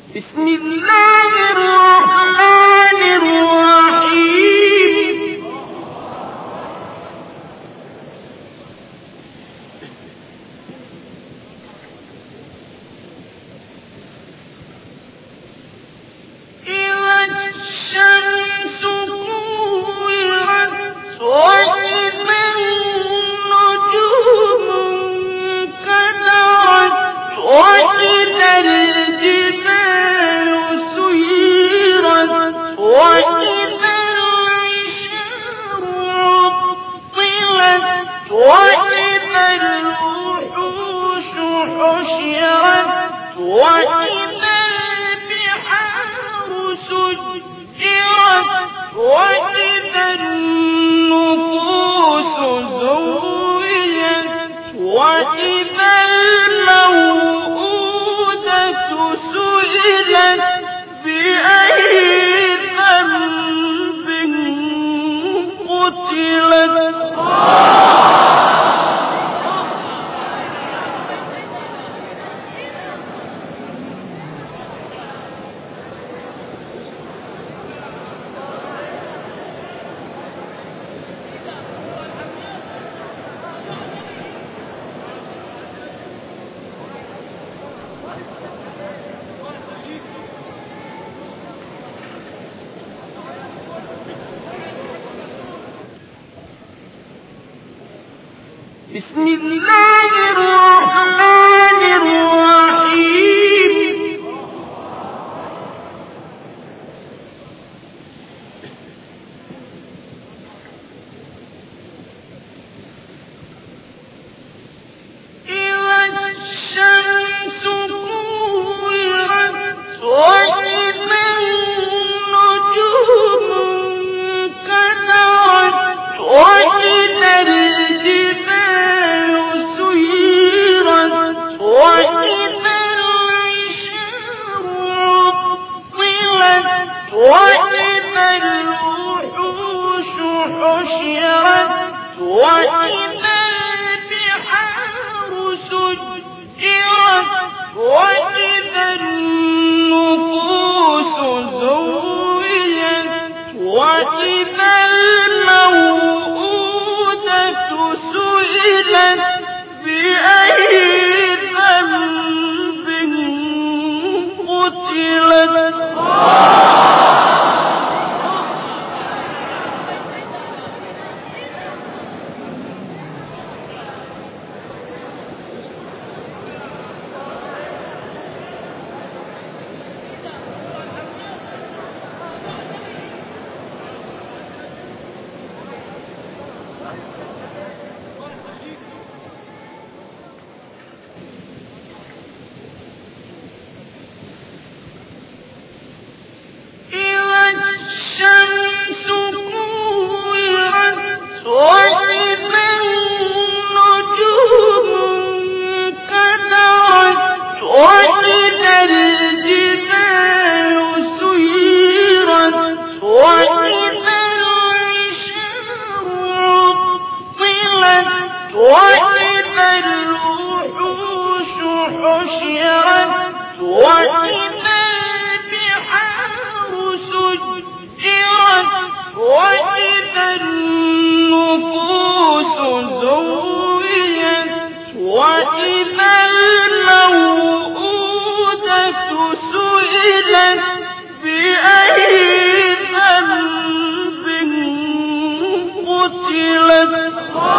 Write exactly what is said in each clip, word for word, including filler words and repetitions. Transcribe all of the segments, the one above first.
بسم الله الرحمن الرحيم إذا الشمس كورت وإذا النجوم انكدرت وإذا الجبال سيرت وإذا العشار عطلت وإذا الوحوش حشرت وإذا البحار سجرت وإذا النفوس زوجت وإذا الموءودة سئلت بأي ذنب قتلت بسم الله الرحمن الرحيم إذا الشمس كورت وإذا النجوم انكدرت وإذا الجبال وإذا العشار عطلت وإذا الوحوش حشرت وإذا البحار سجرت وإذا النفوس زوجت وإذا الموءودة سئلت بأي ذنب قتلت الشمس كورت وإذا النجوم انكدرت وإذا الجبال سيرت وإذا العشار عطلت وإذا الوحوش حشرت وإذا البحار سجرت وإذا النفوس زوجت وإذا الموءودة سئلت بأي ذنب قتلت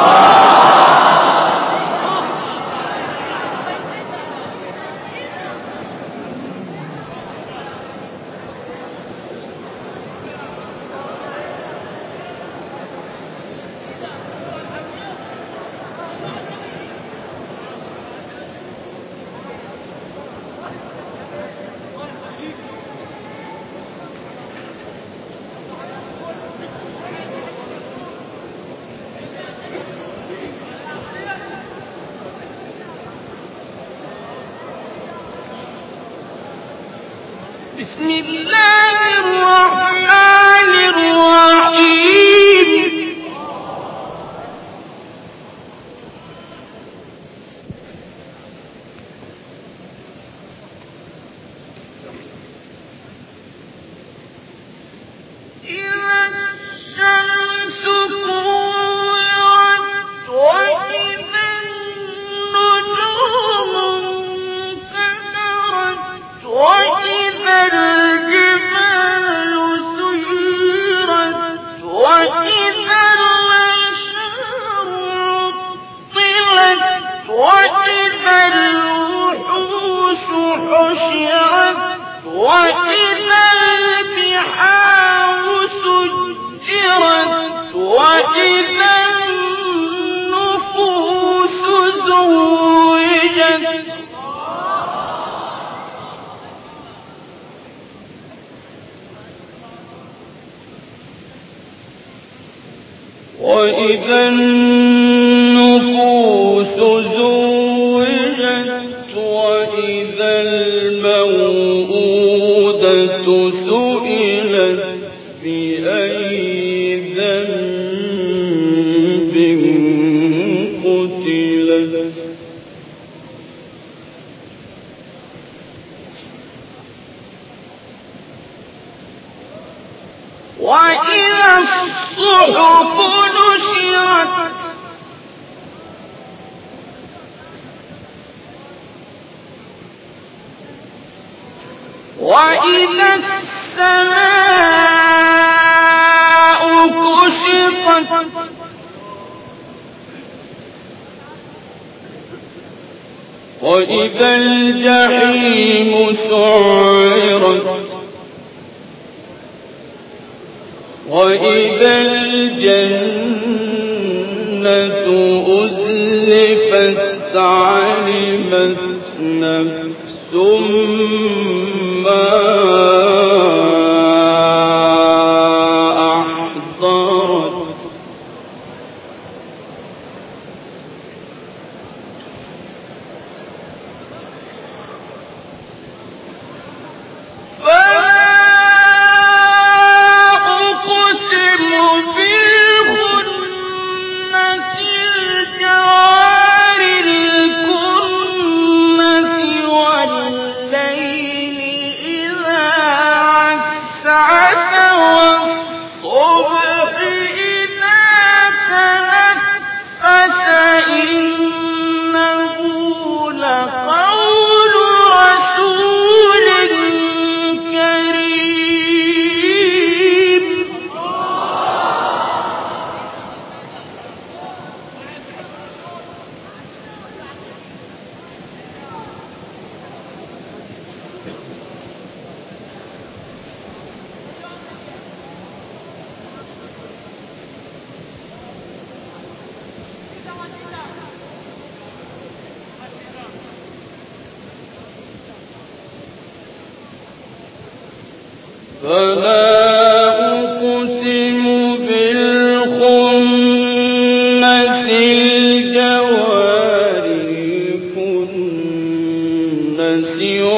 بسم الله الرحمن الرحيم وإذا البحار سجرت وإذا النفوس زوجت وإذا النفوس زوجت وإذا الموءودة سئلت بأي ذنب قتلت وإذا الصحف نشرت وإذا السماء كشطت وإذا الجحيم سعرت وإذا الجنة أزلفت علمت نفس ما أحضرت فلا أقسم بالخنس الجوار الكنس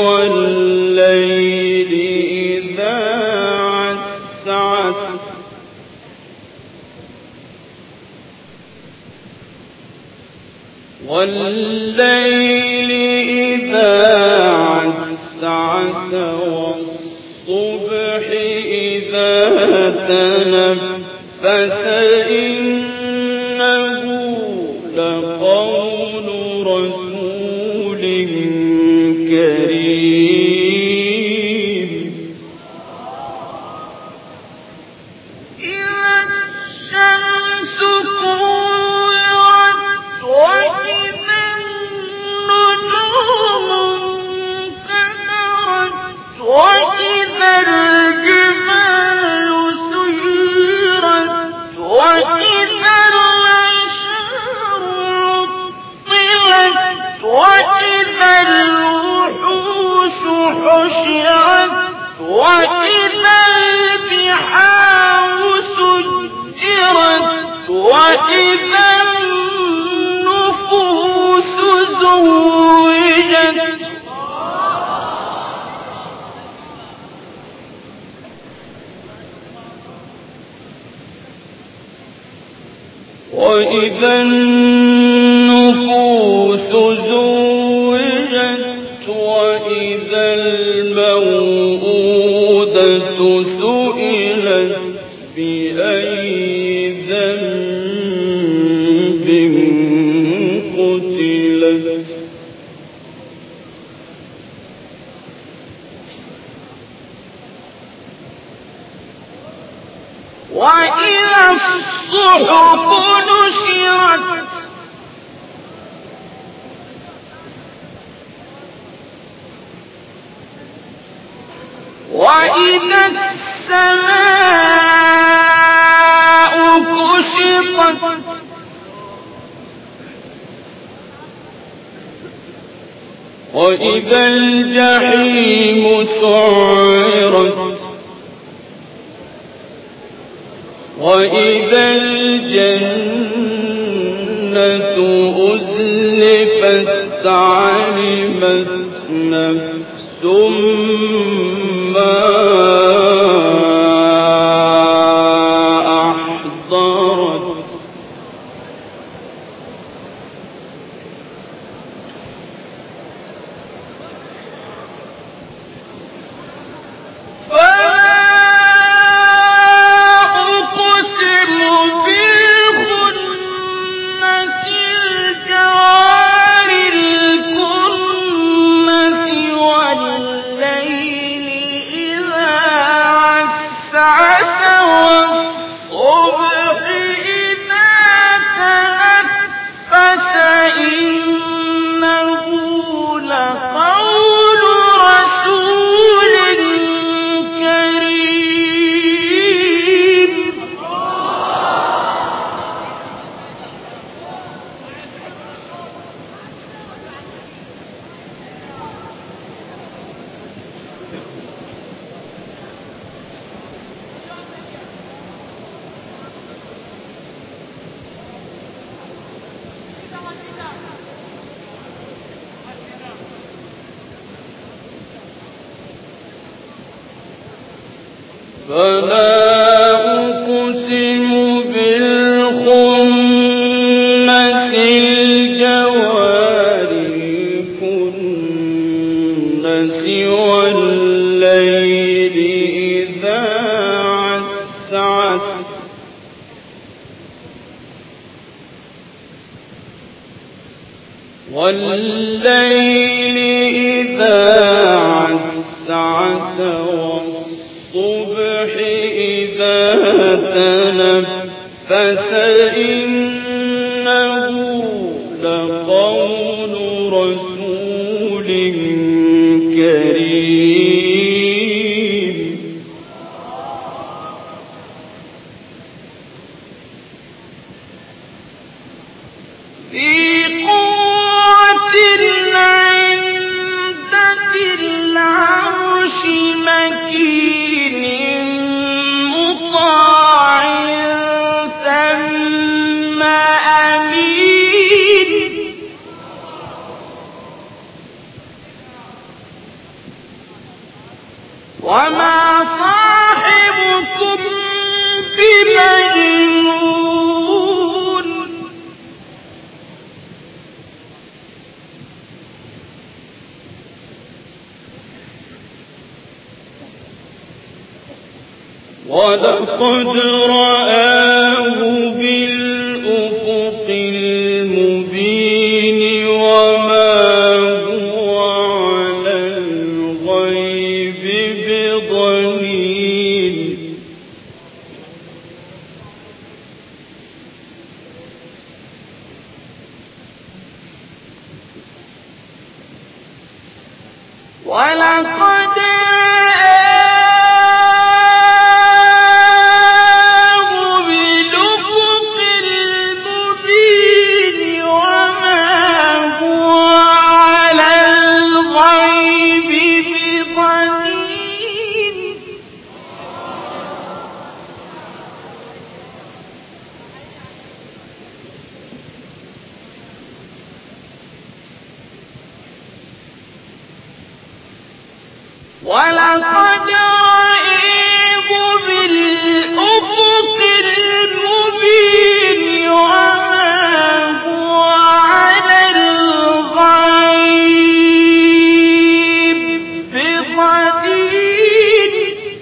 والليل إذا عسعس والليل إذا عسعس والصبح إذا تنفس إنه لقول رسول كريم إذا الشمس كورت وإذا النجوم انكدرت وإذا الجبال سيرت وإذا العشار عطلت وإذا الوحوش حشرت وإذا البحار سجرت وإذا النفوس زوجت وإذا النفوس زوجت وإذا الموءودة سئلت بأي ذنب قتلت وإذا الصحف نشرت السماء كشطت وإذا الجحيم سعرت وإذا الجنة أزلفت علمت نفس ما أحضرت فلا أقسم بالخنس الجوار الكنس والليل إذا عسعس والليل إذا عسعس والصبح إذا تنفس إنه لقول رسول كريم في قوة عند ذي العرش مكين مطاع ثم أمين وما صاحبكم بمجنون ولقد رآه بالأفق المبين وما هو على الغيب بضنين ولقد ولقد رآه بالأفق المبين وما هو على الغيب بضنين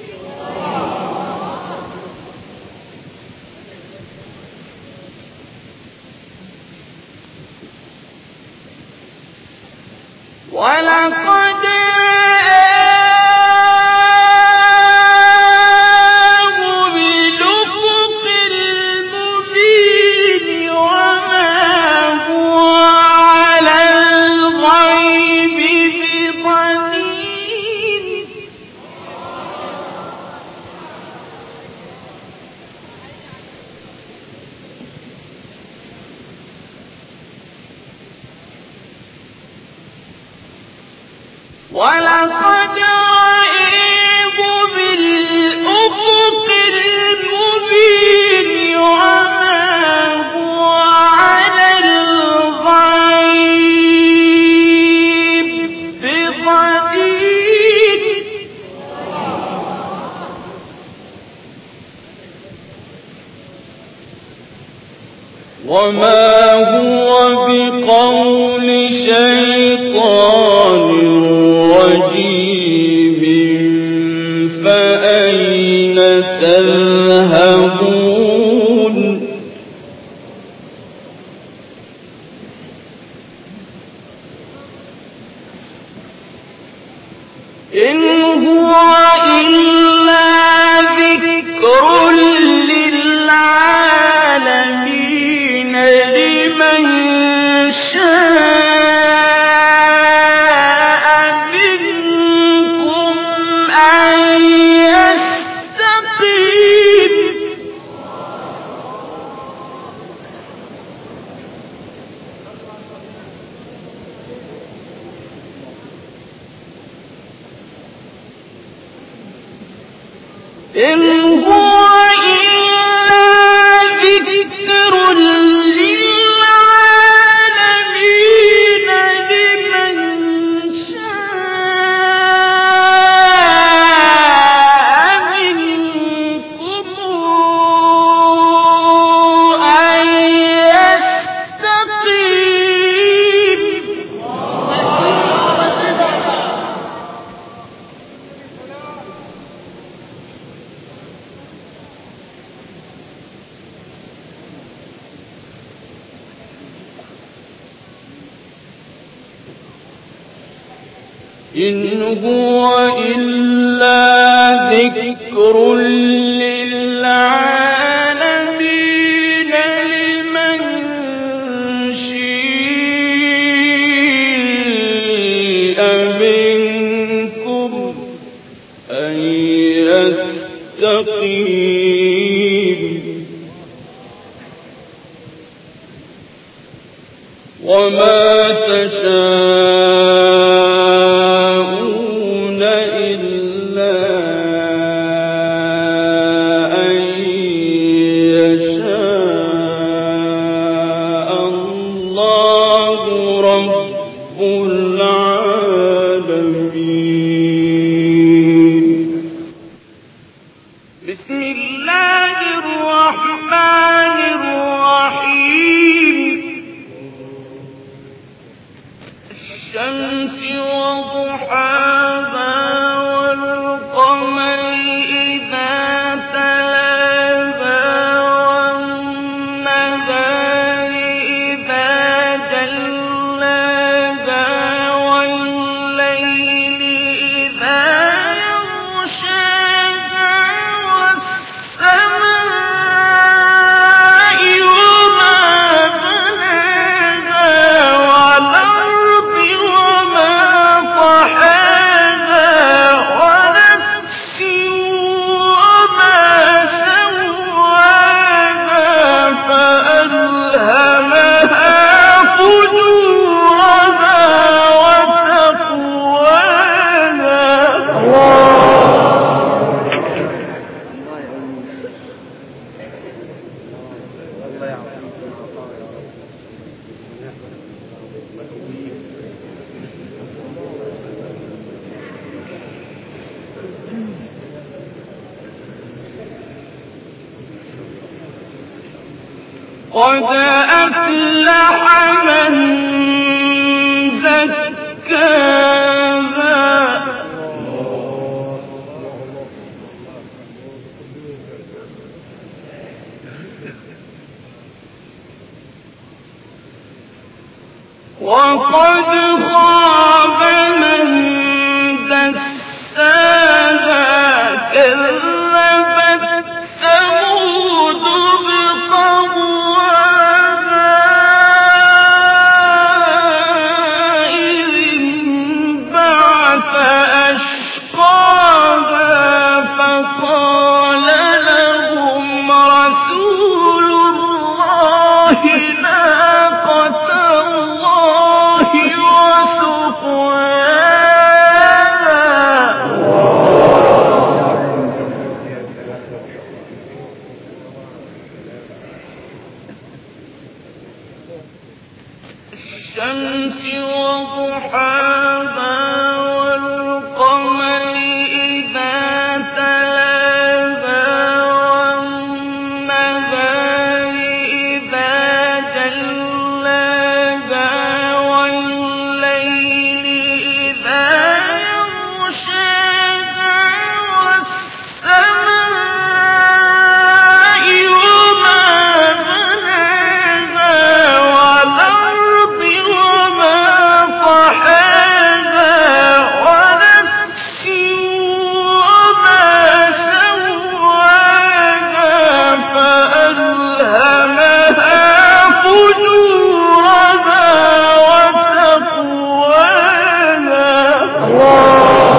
ولقد ولقد رآه بالأفق المبين وما هو على الغيب بضنين وما هو بقول شيطان رجيم فأين تذهبون إن هو إلا ذكر للعالمين لمن شاء منكم أن يستقيم إن هو إلا ذكر للعالمين لمن شاء منكم أن يستقيم إن هو إلا ذكر للعالمين لمن شاء منكم أن يستقيم وما تشاءون إلا أن يشاء الله رب العالمين. بسم الله الرحمن الرحيم. الشمس وضحاها والقمر إذا تلاها والنهار إذا جلاها والليل إذا يغشاها والسماء وما بناها والأرض وما طحاها ونفس وما سواها فألهمها فجورها وتقواها. قد أفلح من زكاها وقد خاب من دساها. كذبت ثمود بطغواها إذ انبعث أشقاها فقال لهم رسول الله ناقة الله وسقياها والشمس وضحاها والقمر إذا تلاها والنهار إذا جلاها والليل إذا يغشاها والسماء وما بناها والأرض وما طحاها ونفس وما سواها فألهمها فجورها وتقواها.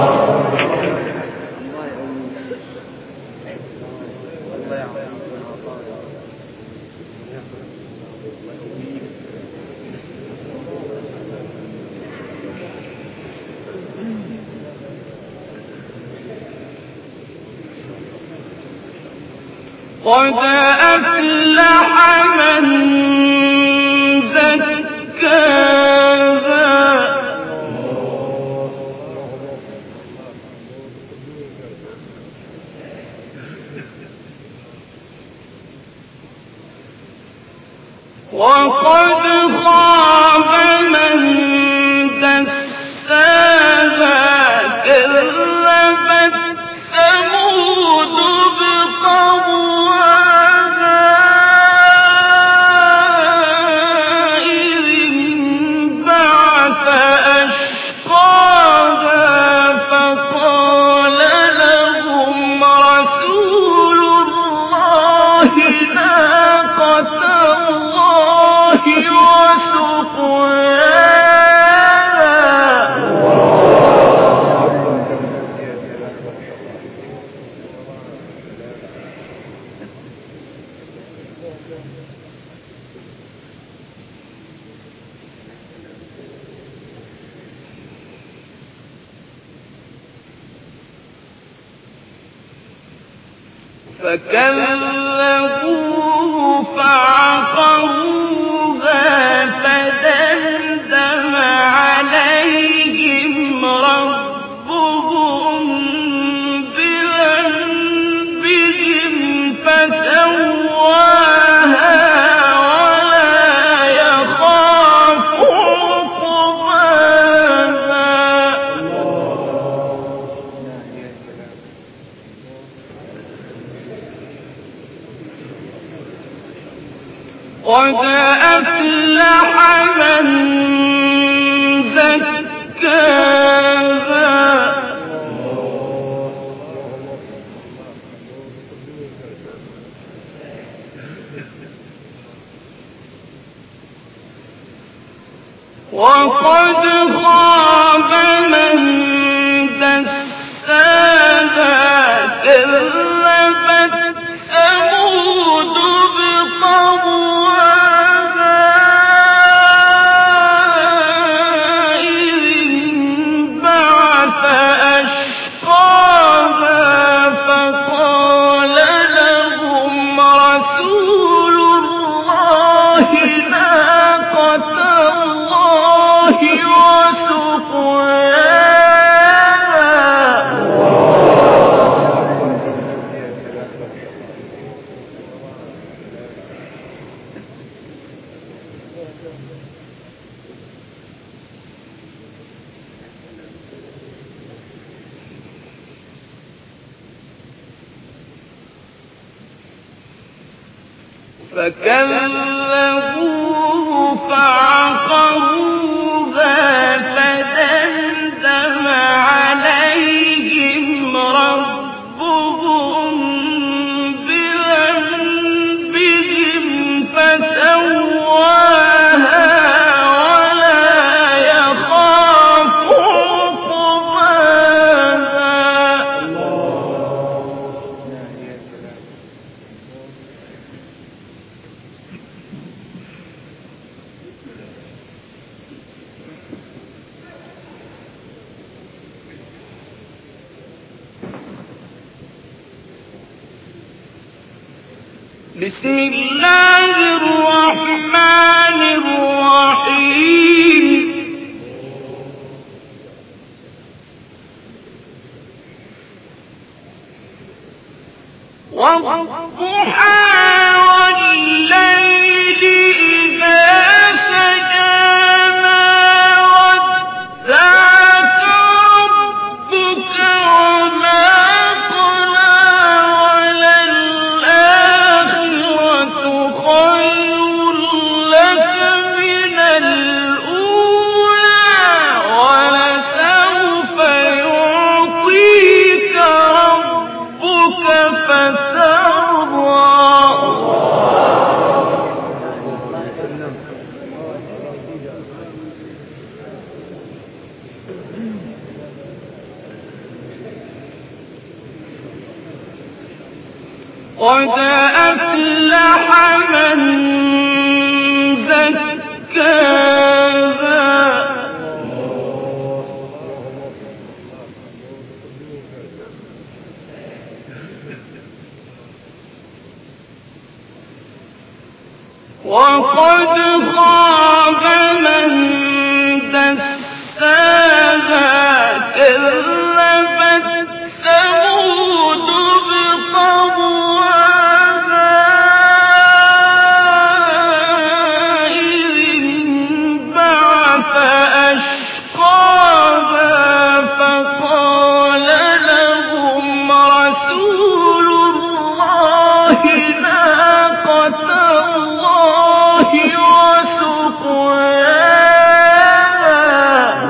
قد أفلح من زكاها وقد خاب من دساها كذبت ثمود بطغواها إذ انبعث أشقاها فقال لهم رسول الله ناقة الله وسقياها. فكذبوه فعقروها فدمدم عليهم ربهم بذنبهم فسواها ولا يخاف عقباها. قد أفلح من زكاها وقد خاب من دساها كذبت ثمود بطغواها إذ انبعث أشقاها فقال لهم رسول الله ناقة الله وسقياها. فكذبوه فعقروها فدمدم عليهم ربهم بذنبهم فسواها ولا يخاف عقباها. بسم الله الرحمن الرحيم قد أفلح من زكاها وقد خاب من دساها كذبت ثمود بطغواها إذ انبعث أشقاها فقال لهم رسول الله ناقة الله وسقياها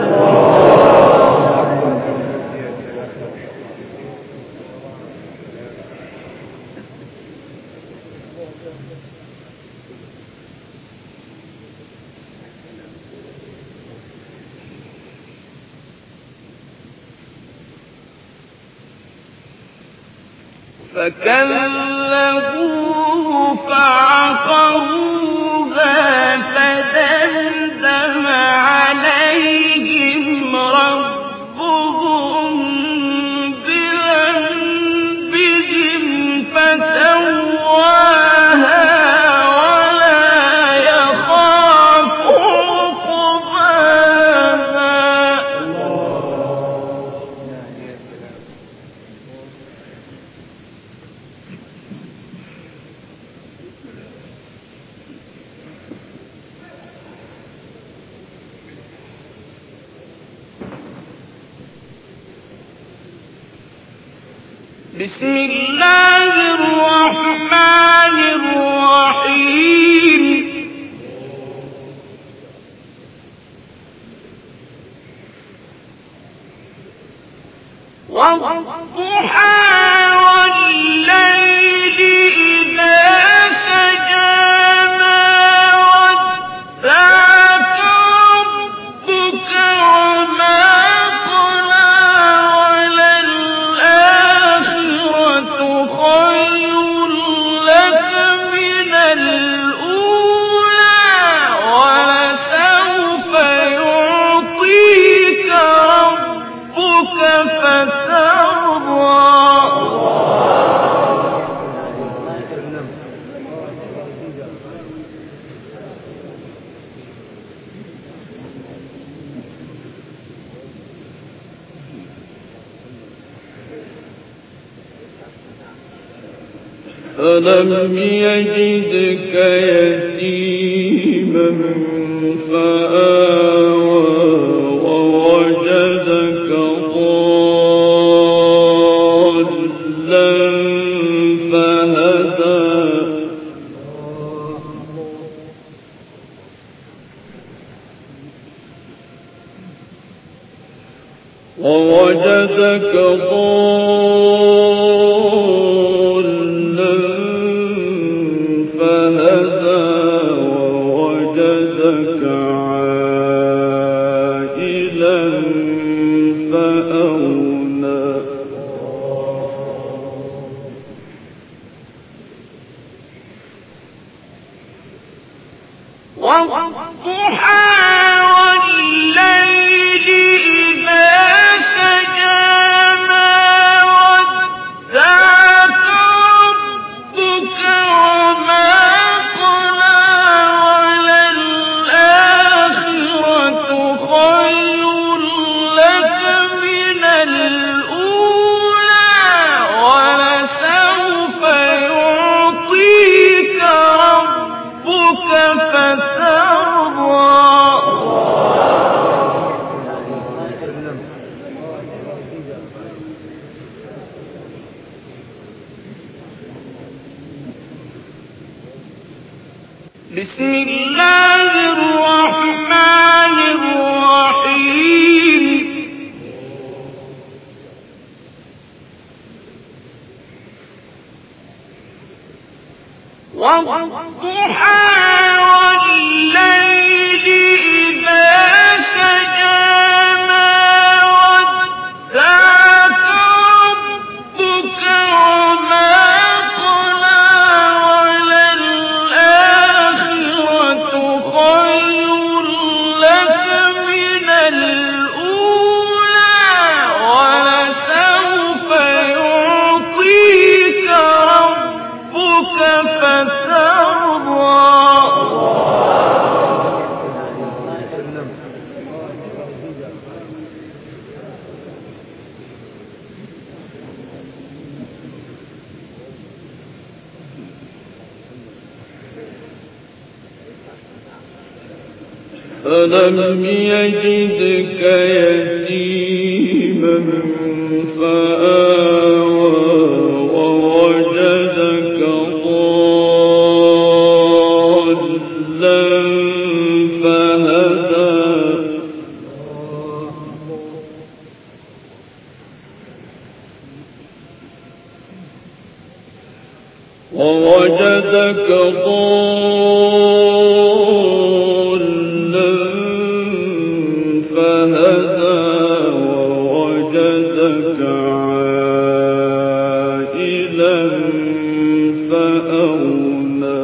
فكذبوه فعقروها فدمدم عليهم ربهم بذنبهم فسواها ولا يخاف عقباها بسم الله الرحمن الرحيم والضحى والليل إذا سجى ما ودعك ربك وما قلى وللآخرة خير لك من الأولى ولسوف يعطيك ربك فترضى ألم يجدك يتيما فآوى ووجدك ضالا فهدى ووجدك ضالا فهدى ووجدك عائلا فأغنى والضحى والليل إذا سجى ما ودعك ربك وما قلى وللآخرة خير لك من الأولى ولسوف بسم الله الرحمن الرحيم والضحى والليل إذا سجى ما ودعك ربك وما قلى وللآخرة خير لك من الأولى ولسوف يعطيك ربك فترضى ألم يجدك يتيما فآوى ووجدك ضالا فهدى ووجدك ضالا فهدى ووجدك عائلا فأغنى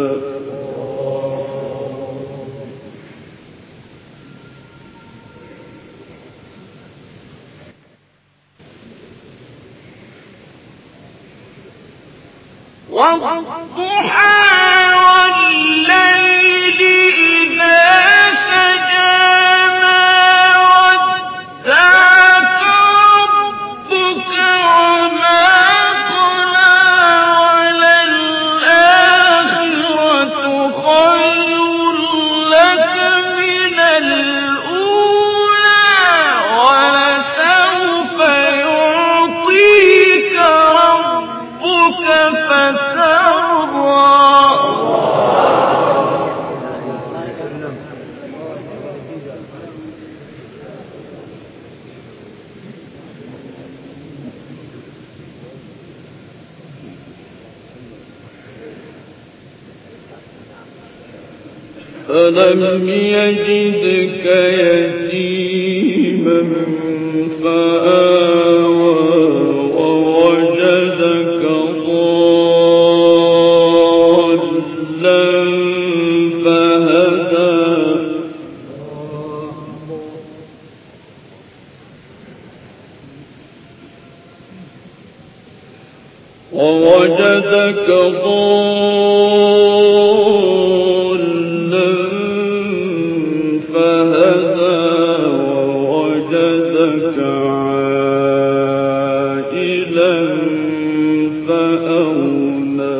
والضحى والليل إذا سجى ما ودعك ربك وما قلى وللآخرة خير لك من الأولى ولسوف يعطيك ربك فترضى ألم يجدك يتيما فآوى ووجدك ضالا فهدى ووجدك ضالا فهدى ووجدك عائلا فأغنى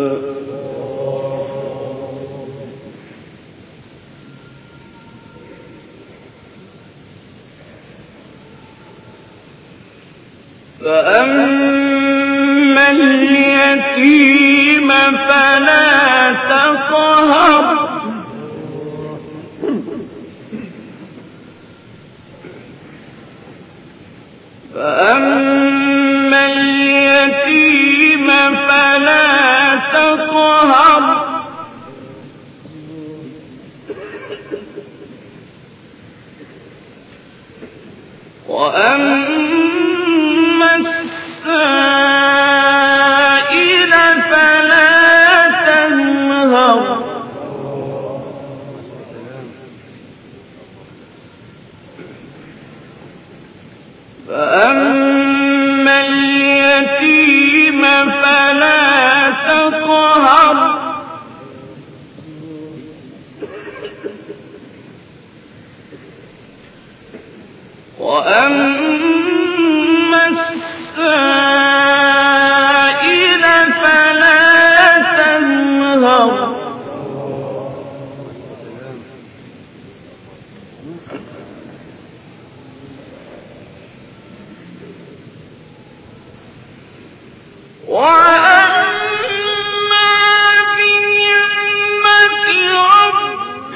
فأما اليتيم فلا تقهر فأما اليتيم فلا تقهر وأما السائل فلا تنهر فأما اليتيم فلا تقهر وأما السائل فلا تنهر وأما بنعمة ربك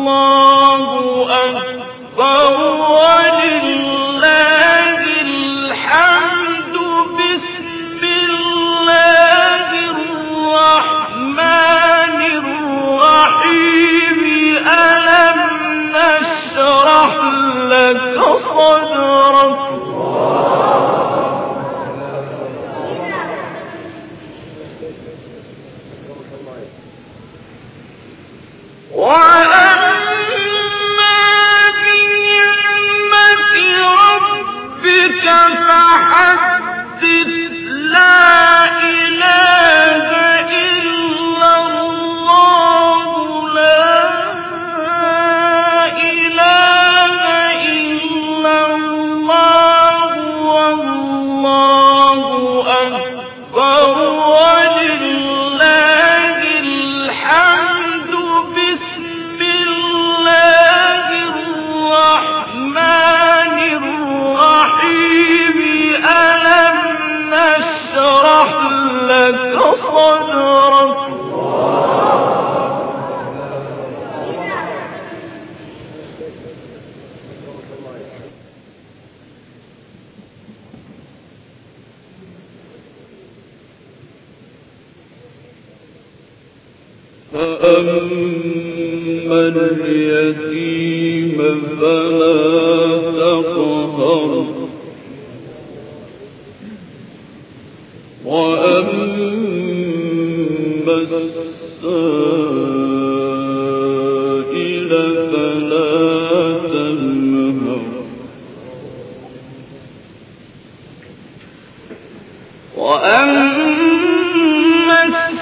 فأما اليتيم فلا تقهر وأما السائل فلا تنهر وأما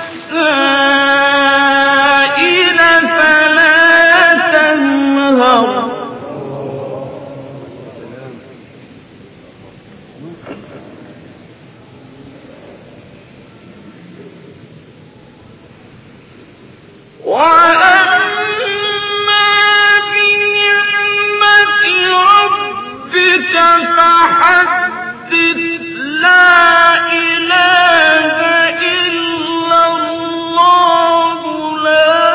السائل فلا تنهر وأما بنعمة ربك فحدث لا إله إلا الله لا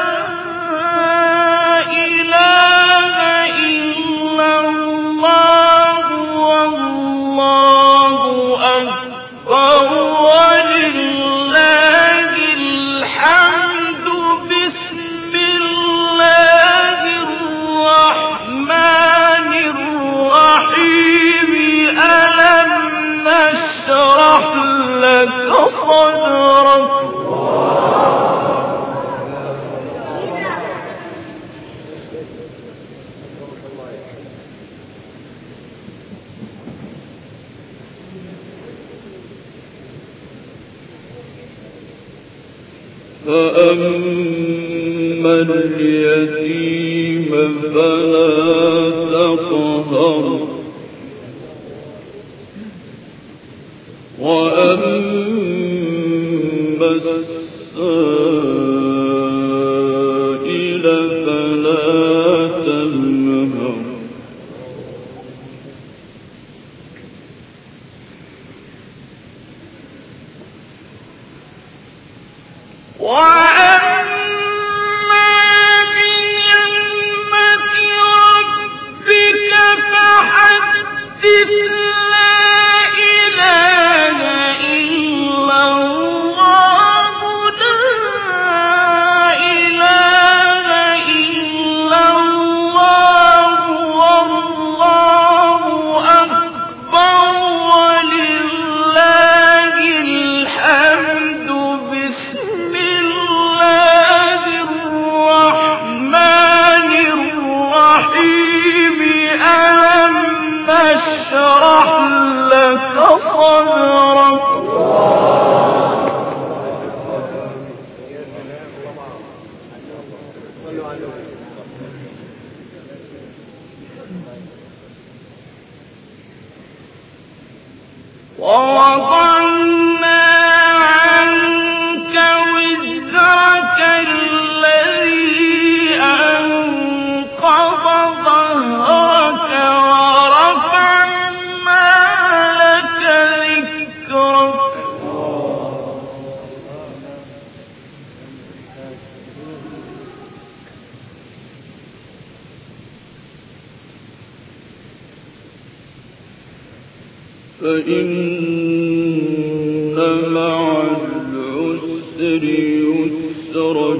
إله إلا الله والله أكبر ولله الحمد بسم الله الرحمن الرحيم ألم نشرح لك صدرك فأما اليتيم فلا تقهر وأما السائل فلا تنهر وأما بنعمة ربك فحدث لا إله إلا الله لا إله إلا الله والله أكبر ولله الحمد بسم الله الرحمن الرحيم ألم نشرح لك صدرك ووضعنا عنك وزرك الذي أنقض ظهرك ورفعنا لك ذكرك فإن مع العسر يسرا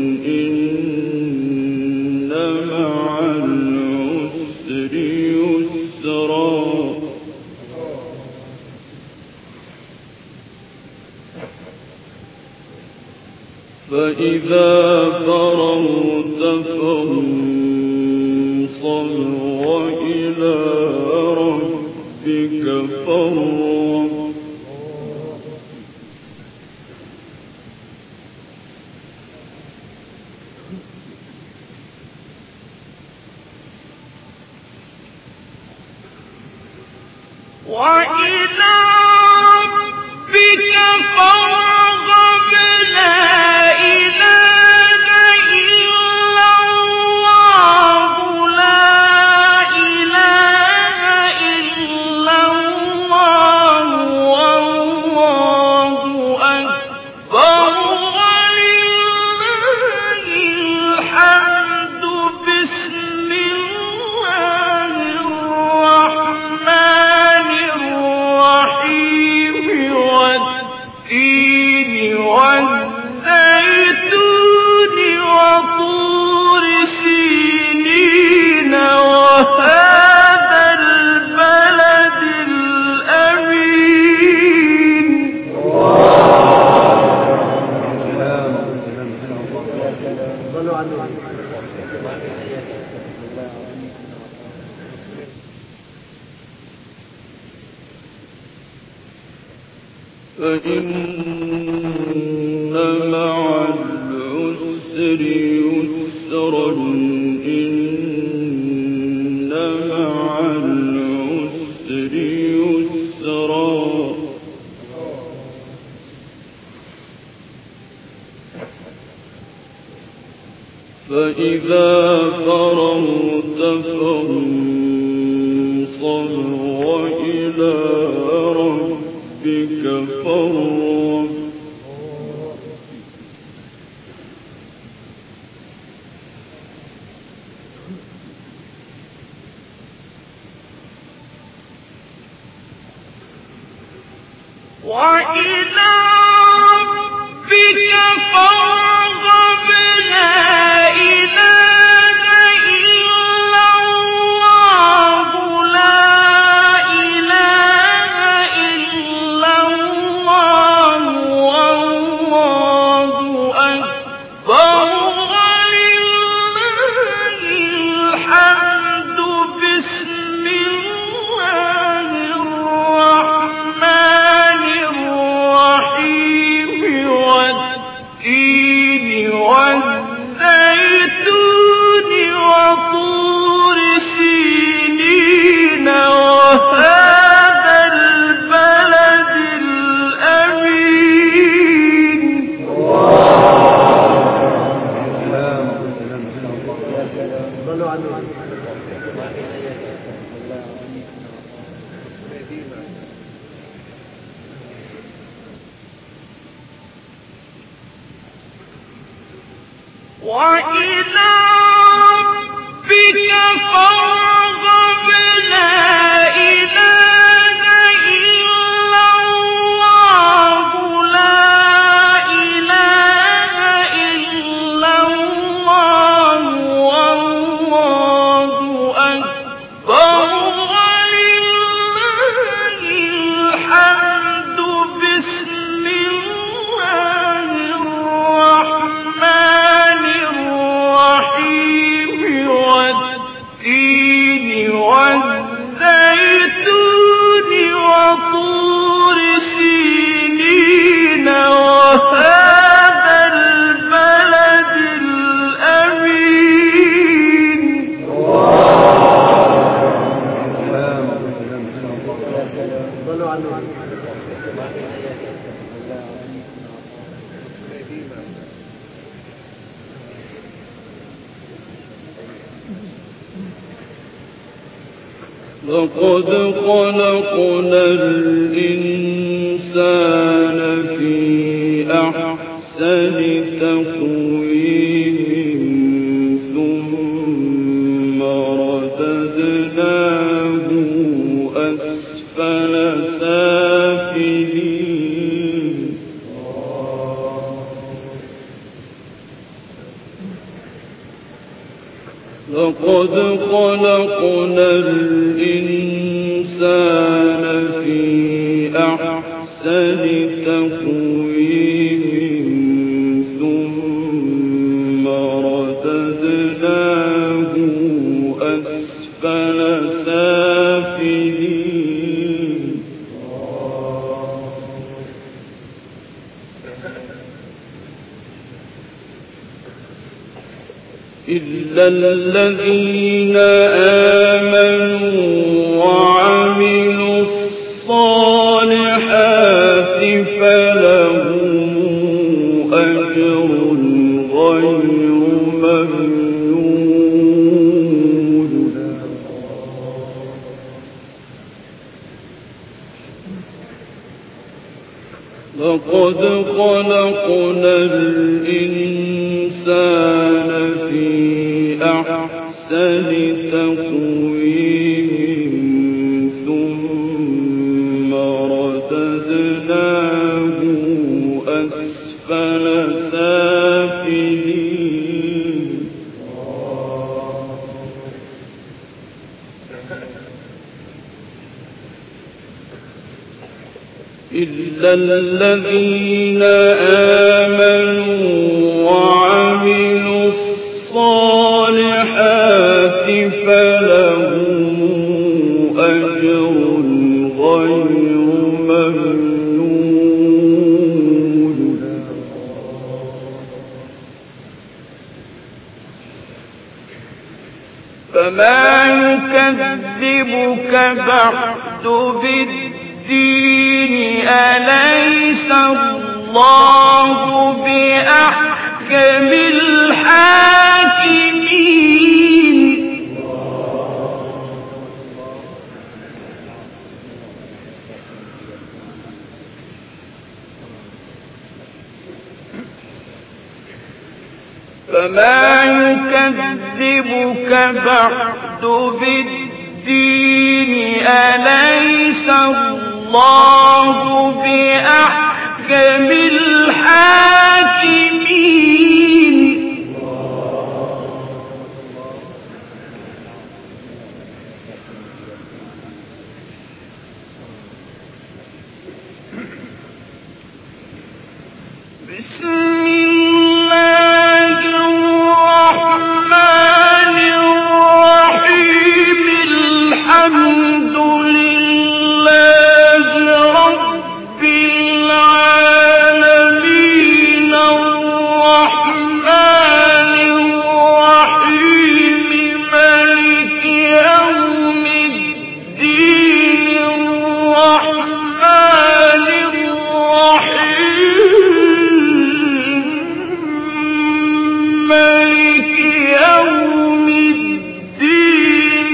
إن مع العسر يسرا فإذا فرغت فانصب وإلى ربك فارغب وإلى ربك فارغب لا إله إلا الله لا إله إلا الله والله أكبر ولله الحمد بسم الله الرحمن الرحيم والتين والزيتون وطور سينين وهذا البلد الأمين فإن مع العسر يسرا إن مع العسر يسرا فإذا فرغت فانصب وإلى ربك فارغب وإلى ربك فارغب لا إله إلا الله لا إله إلا الله والله أكبر ولله الحمد بسم الله الرحمن الرحيم والتين والزيتون وطور سينين وهذا البلد الأمين وإلى ربك فارغب لا إله إلا الله لا إله إلا الله والله أكبر ولله الحمد بسم الله الرحمن الرحيم والتين والزيتون وطور سينين وهذا البلد الأمين لقد خلقنا الإنسان في أحسن تقويم ثم رددناه أسفل لقد خلقنا الإنسان في أحسن تقويم ثم رددناه أسفل سافلين إلا الذين آمنوا وعملوا الصالحات فلهم أجر غير ممنون لقد خلقنا الإنسان في أحسن تقويم ثم رددناه أسفل سافلين إلا الذين آمنوا وعملوا الصالحات فلهم أجر غير ممنون فما يكذبك بعد بالدين أليس الله بأحكم الحاكمين فما يكذبك بعد بالدين أليس الله بأحكم الحاكمين بسم الله الرحمن الرحيم الحمد لله رب العالمين الرحمن الرحيم مالك يوم الدين الرحمن الرحيم مالك يوم الدين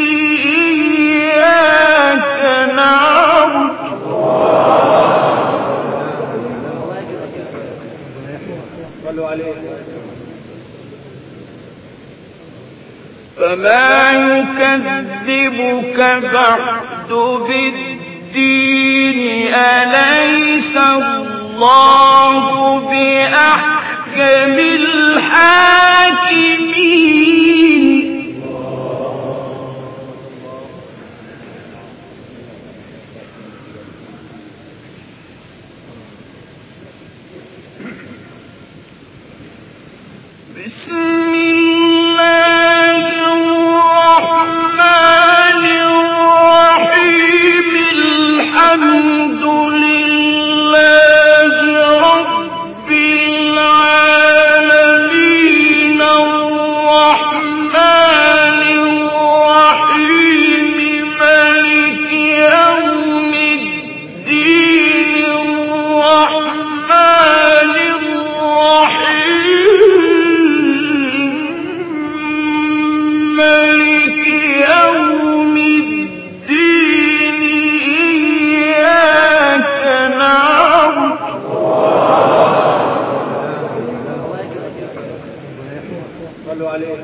إياك نعبد فما يكذبك بعد بالدين أليس الله بأحكم الحاكمين بسم الله الرحمن الرحيم الحمد لله رب العالمين الرحمن الرحيم مالك يوم الدين الرحمن الرحيم مالك يوم الدين إياك نعبد صلوا عليه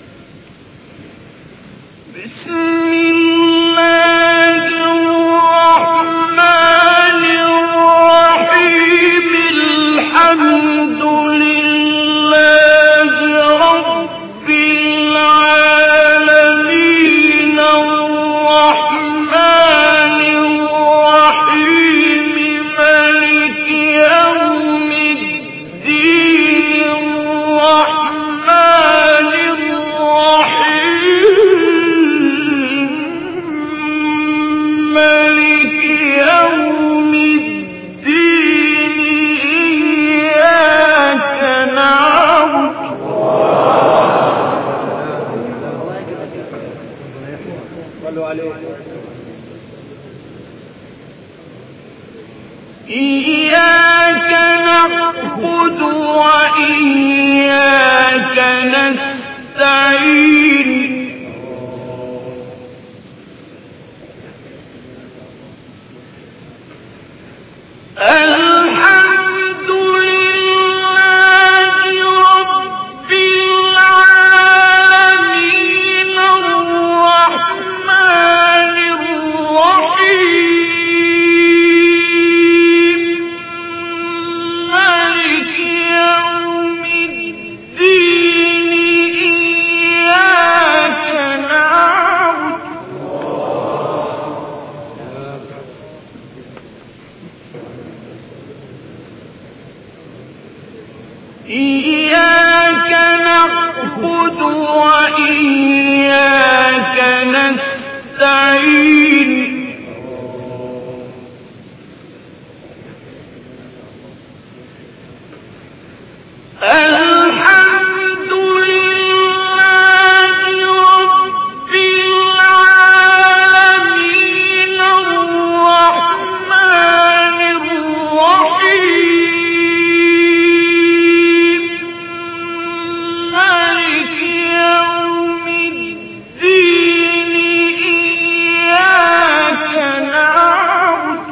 بسم الله الرحمن إياك نعبد وإياك نستعين الحمد لله رب العالمين الرحمن الرحيم مالك يوم الدين إياك نعبد إياك نعبد وإياك نستعين الحمد لله رب العالمين الرحمن الرحيم مالك يوم الدين إياك نعبد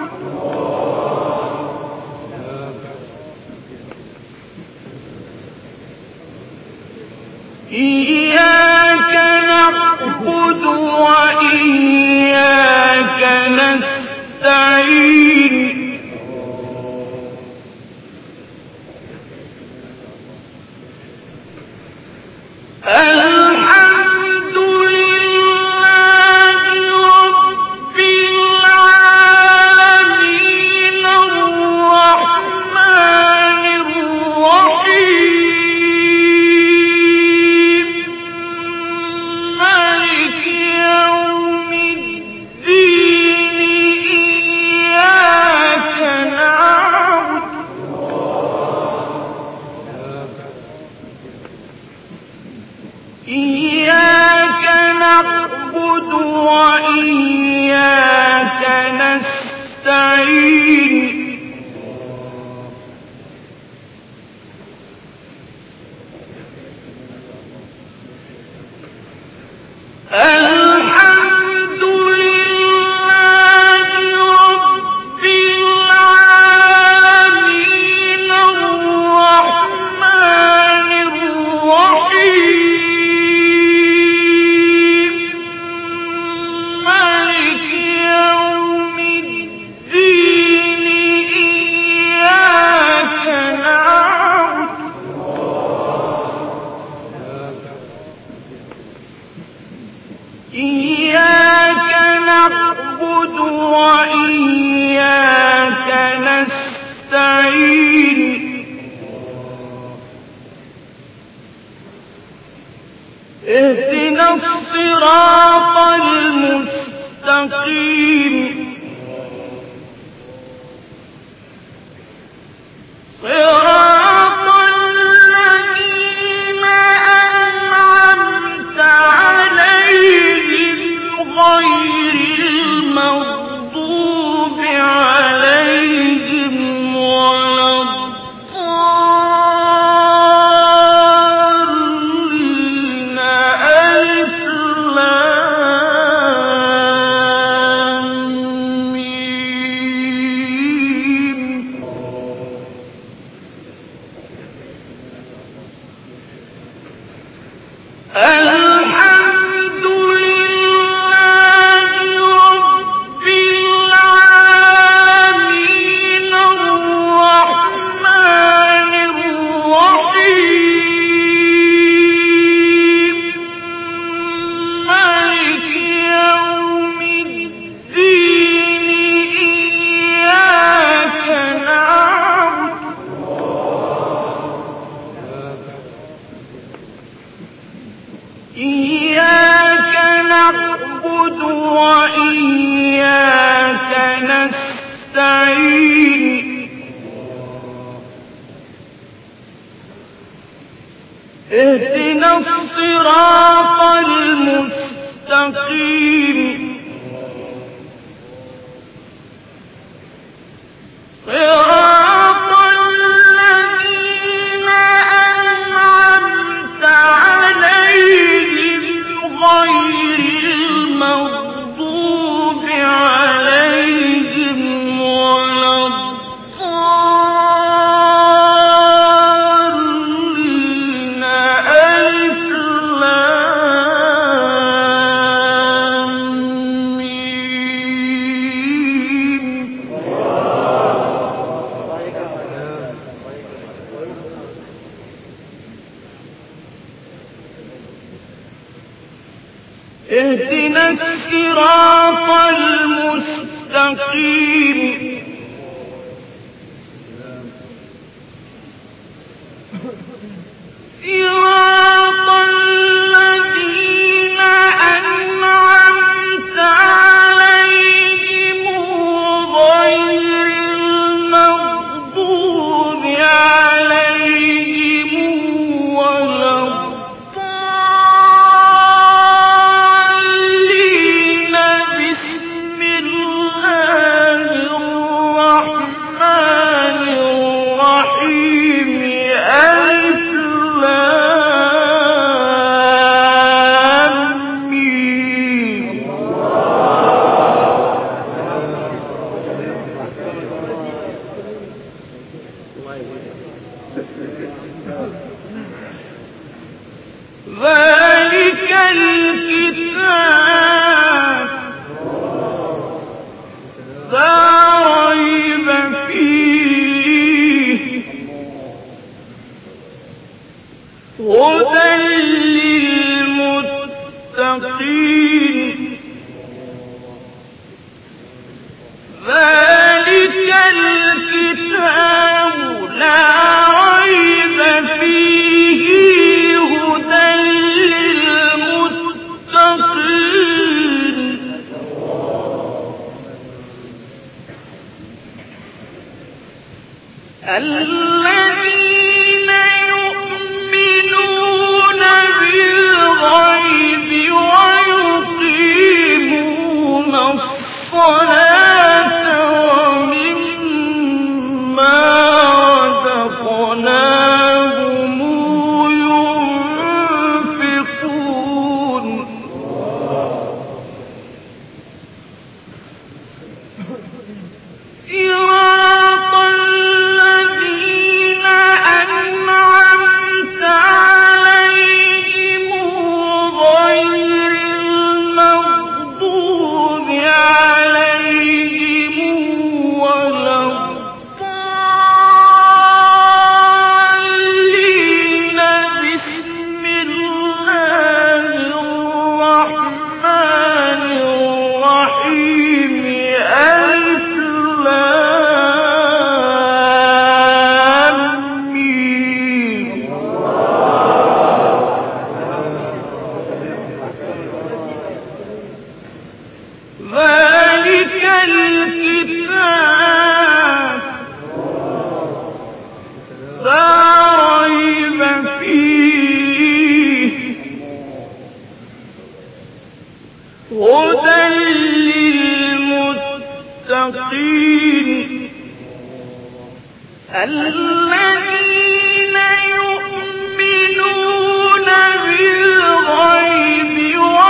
إياك نعبد وإياك نستعين الحمد لله رب العالمين الرحمن الرحيم مالك يوم الدين إياك نعبد إياك نعبد وإياك نستعين الحمد لله رب العالمين الرحمن الرحيم مالك يوم الدين إياك نعبد إياك نعبد وإياك نستعين اهدنا الصراط المستقيم صراط الذين أنعمت عليهم غير المغضوب عليهم ولا الضالين ألف لام ميم الحمد لله رب العالمين الرحمن الرحيم مالك يوم الدين إياك نعبد إياك نعبد وإياك نستعين اهدنا الصراط المستقيم اهدنا الصراط المستقيم صراط الذين أنعمت عليهم غير المغضوب عليهم ولا الضالين بسم الله الرحمن الرحيم ألف ذلك الكتاب لا ريب فيه هدى للمتقين ذلك الكتاب لا ريب فيه هدى للمتقين الذين يؤمنون بالغيب ويقيمون الصلاة ومما رزقناهم ينفقون صراط الذين أنعمت عليهم غير المغضوب عليهم ولا الضالين بسم الله الرحمن الرحيم ألف لام ميم ذلك الكتاب لا ريب فيه هدى للمتقين الذين يؤمنون بالغيب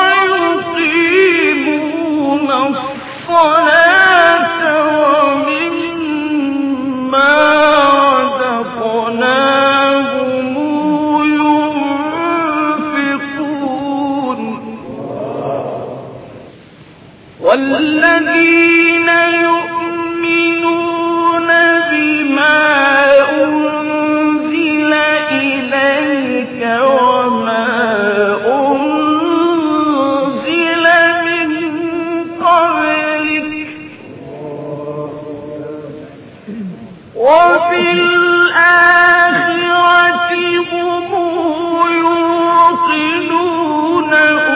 ويقيمون الصلاة ومما رزقناهم ينفقون والذين يؤمنون بما أنزل إليك وما أنزل من قبلك وفي الآخرة هم يوقنون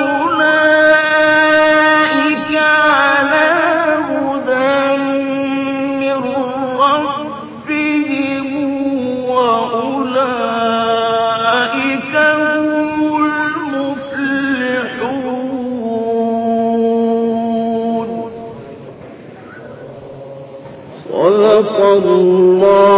أولئك على هدى من ربهم وأولئك هم المفلحون صدق الله